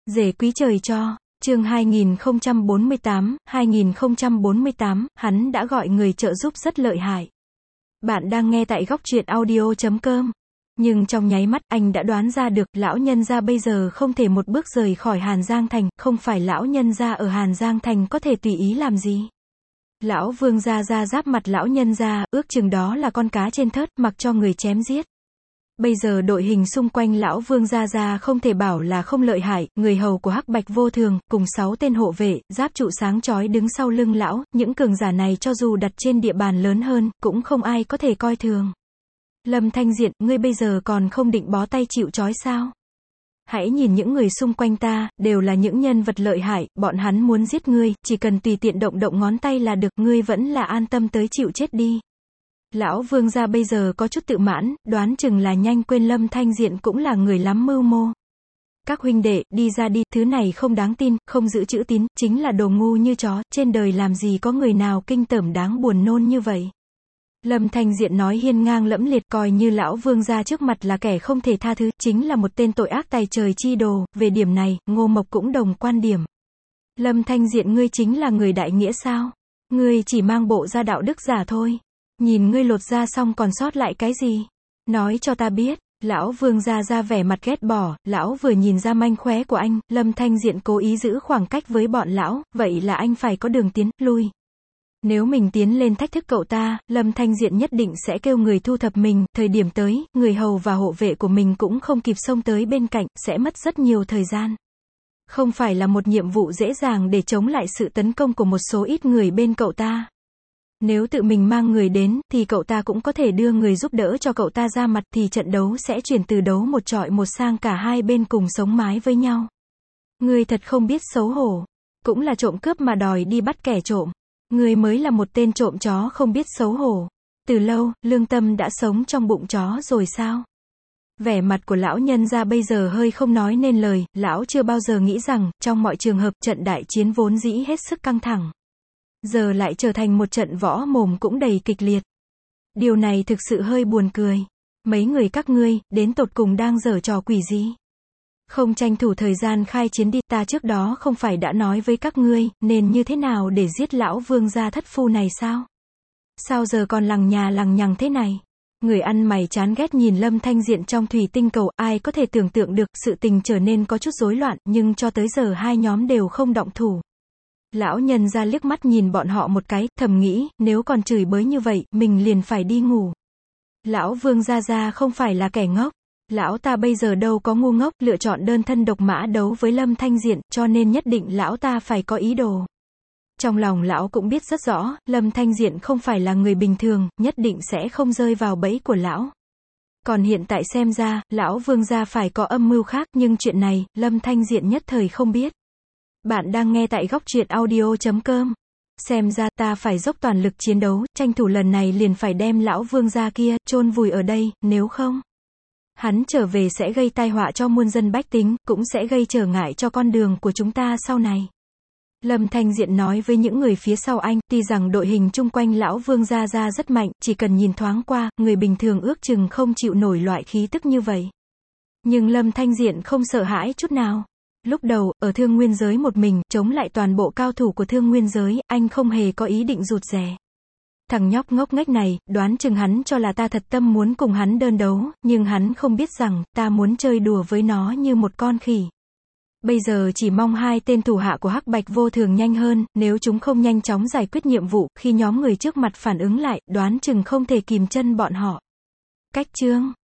Rể quý trời cho, chương 2048, hắn đã gọi người trợ giúp rất lợi hại. Bạn đang nghe tại góc truyện audio.com. Nhưng trong nháy mắt, anh đã đoán ra được, lão nhân gia bây giờ không thể một bước rời khỏi Hàn Giang Thành, không phải lão nhân gia ở Hàn Giang Thành có thể tùy ý làm gì. Lão Vương gia giáp mặt lão nhân gia, ước chừng đó là con cá trên thớt, mặc cho người chém giết. Bây giờ đội hình xung quanh lão Vương gia không thể bảo là không lợi hại, người hầu của Hắc Bạch Vô Thường, cùng 6 tên hộ vệ, giáp trụ sáng chói đứng sau lưng lão, những cường giả này cho dù đặt trên địa bàn lớn hơn, cũng không ai có thể coi thường. Lâm Thanh Diện, ngươi bây giờ còn không định bó tay chịu trói sao? Hãy nhìn những người xung quanh ta, đều là những nhân vật lợi hại, bọn hắn muốn giết ngươi, chỉ cần tùy tiện động động ngón tay là được, ngươi vẫn là an tâm tới chịu chết đi. Lão Vương gia bây giờ có chút tự mãn, đoán chừng là nhanh quên Lâm Thanh Diện cũng là người lắm mưu mô. Các huynh đệ, đi ra đi, thứ này không đáng tin, không giữ chữ tín, chính là đồ ngu như chó, trên đời làm gì có người nào kinh tởm đáng buồn nôn như vậy. Lâm Thanh Diện nói hiên ngang lẫm liệt, coi như lão Vương gia trước mặt là kẻ không thể tha thứ, chính là một tên tội ác tày trời chi đồ, về điểm này, Ngô Mộc cũng đồng quan điểm. Lâm Thanh Diện, ngươi chính là người đại nghĩa sao? Ngươi chỉ mang bộ ra đạo đức giả thôi. Nhìn ngươi lột ra xong còn sót lại cái gì? Nói cho ta biết. Lão Vương gia ra vẻ mặt ghét bỏ, lão vừa nhìn ra manh khóe của anh, Lâm Thanh Diện cố ý giữ khoảng cách với bọn lão, vậy là anh phải có đường tiến, lui. Nếu mình tiến lên thách thức cậu ta, Lâm Thanh Diện nhất định sẽ kêu người thu thập mình, thời điểm tới, người hầu và hộ vệ của mình cũng không kịp xông tới bên cạnh, sẽ mất rất nhiều thời gian. Không phải là một nhiệm vụ dễ dàng để chống lại sự tấn công của một số ít người bên cậu ta. Nếu tự mình mang người đến, thì cậu ta cũng có thể đưa người giúp đỡ cho cậu ta ra mặt, thì trận đấu sẽ chuyển từ đấu một chọi một sang cả hai bên cùng sống mái với nhau. Ngươi thật không biết xấu hổ. Cũng là trộm cướp mà đòi đi bắt kẻ trộm. Ngươi mới là một tên trộm chó không biết xấu hổ. Từ lâu, lương tâm đã sống trong bụng chó rồi sao? Vẻ mặt của lão nhân gia bây giờ hơi không nói nên lời, lão chưa bao giờ nghĩ rằng, trong mọi trường hợp trận đại chiến vốn dĩ hết sức căng thẳng. Giờ lại trở thành một trận võ mồm cũng đầy kịch liệt. Điều này thực sự hơi buồn cười. Mấy người các ngươi, đến tột cùng đang giở trò quỷ gì? Không tranh thủ thời gian khai chiến đi, ta trước đó không phải đã nói với các ngươi, nên như thế nào để giết lão Vương gia thất phu này sao? Sao giờ còn lằng nhà lằng nhằng thế này? Người ăn mày chán ghét nhìn Lâm Thanh Diện trong thủy tinh cầu, ai có thể tưởng tượng được, sự tình trở nên có chút rối loạn, nhưng cho tới giờ hai nhóm đều không động thủ. Lão nhân ra liếc mắt nhìn bọn họ một cái, thầm nghĩ, nếu còn chửi bới như vậy, mình liền phải đi ngủ. Lão Vương gia không phải là kẻ ngốc. Lão ta bây giờ đâu có ngu ngốc, lựa chọn đơn thân độc mã đấu với Lâm Thanh Diện, cho nên nhất định lão ta phải có ý đồ. Trong lòng lão cũng biết rất rõ, Lâm Thanh Diện không phải là người bình thường, nhất định sẽ không rơi vào bẫy của lão. Còn hiện tại xem ra, lão Vương gia phải có âm mưu khác, nhưng chuyện này, Lâm Thanh Diện nhất thời không biết. Bạn đang nghe tại góc truyện audio.com. Xem ra ta phải dốc toàn lực chiến đấu, tranh thủ lần này liền phải đem lão Vương gia kia, chôn vùi ở đây, nếu không, hắn trở về sẽ gây tai họa cho muôn dân bách tính, cũng sẽ gây trở ngại cho con đường của chúng ta sau này. Lâm Thanh Diện nói với những người phía sau anh, tuy rằng đội hình chung quanh lão Vương gia rất mạnh, chỉ cần nhìn thoáng qua, người bình thường ước chừng không chịu nổi loại khí tức như vậy. Nhưng Lâm Thanh Diện không sợ hãi chút nào. Lúc đầu, ở Thương Nguyên giới một mình, chống lại toàn bộ cao thủ của Thương Nguyên giới, anh không hề có ý định rụt rè. Thằng nhóc ngốc nghếch này, đoán chừng hắn cho là ta thật tâm muốn cùng hắn đơn đấu, nhưng hắn không biết rằng, ta muốn chơi đùa với nó như một con khỉ. Bây giờ chỉ mong hai tên thủ hạ của Hắc Bạch Vô Thường nhanh hơn, nếu chúng không nhanh chóng giải quyết nhiệm vụ, khi nhóm người trước mặt phản ứng lại, đoán chừng không thể kìm chân bọn họ. Cách chương